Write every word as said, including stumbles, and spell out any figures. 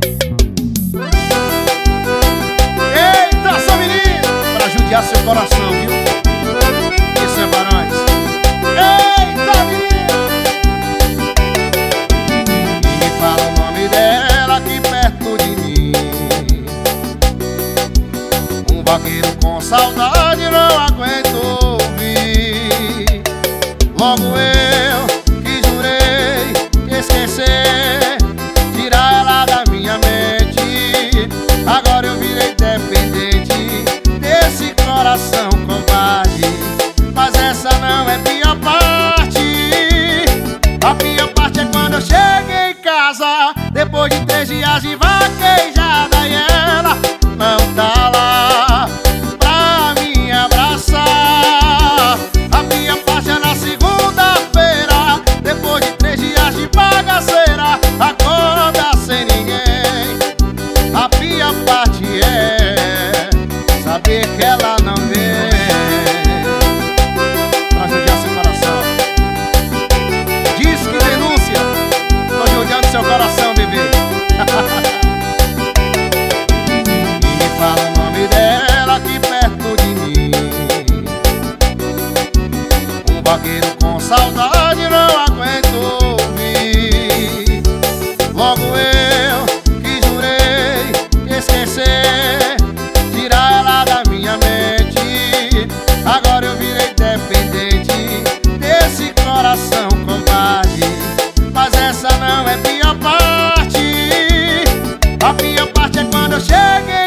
Eita, essa menina! Pra judiar seu coração, viu? Isso é Barões. Eita, menina! E me fala o nome dela aqui perto de mim. Um vaqueiro com saudade não aguento ouvir. Logo eu que jurei esquecer, tirar ela da minha mente. Agora eu virei dependente desse coração covarde. Mas essa não é pior parte. A pior parte é quando eu chego em casa, depois de três dias de vaquejada, e ela não tá lá pra me abraçar. A pior parte é na segunda-feira, depois de três dias de bagaceira, acorda sem ninguém. A pior parte é saber que ela não vem pra judiar seu coração. Diz que denúncia, tô judiando seu coração, bebê. E me fala o nome dela aqui perto de mim. Um vaqueiro com saudade não aguento ouvir. Logo eu que jurei esquecer, tirar ela da minha mente. Agora eu virei dependente desse coração covarde. Mas essa não é pior parte. A pior parte é quando eu cheguei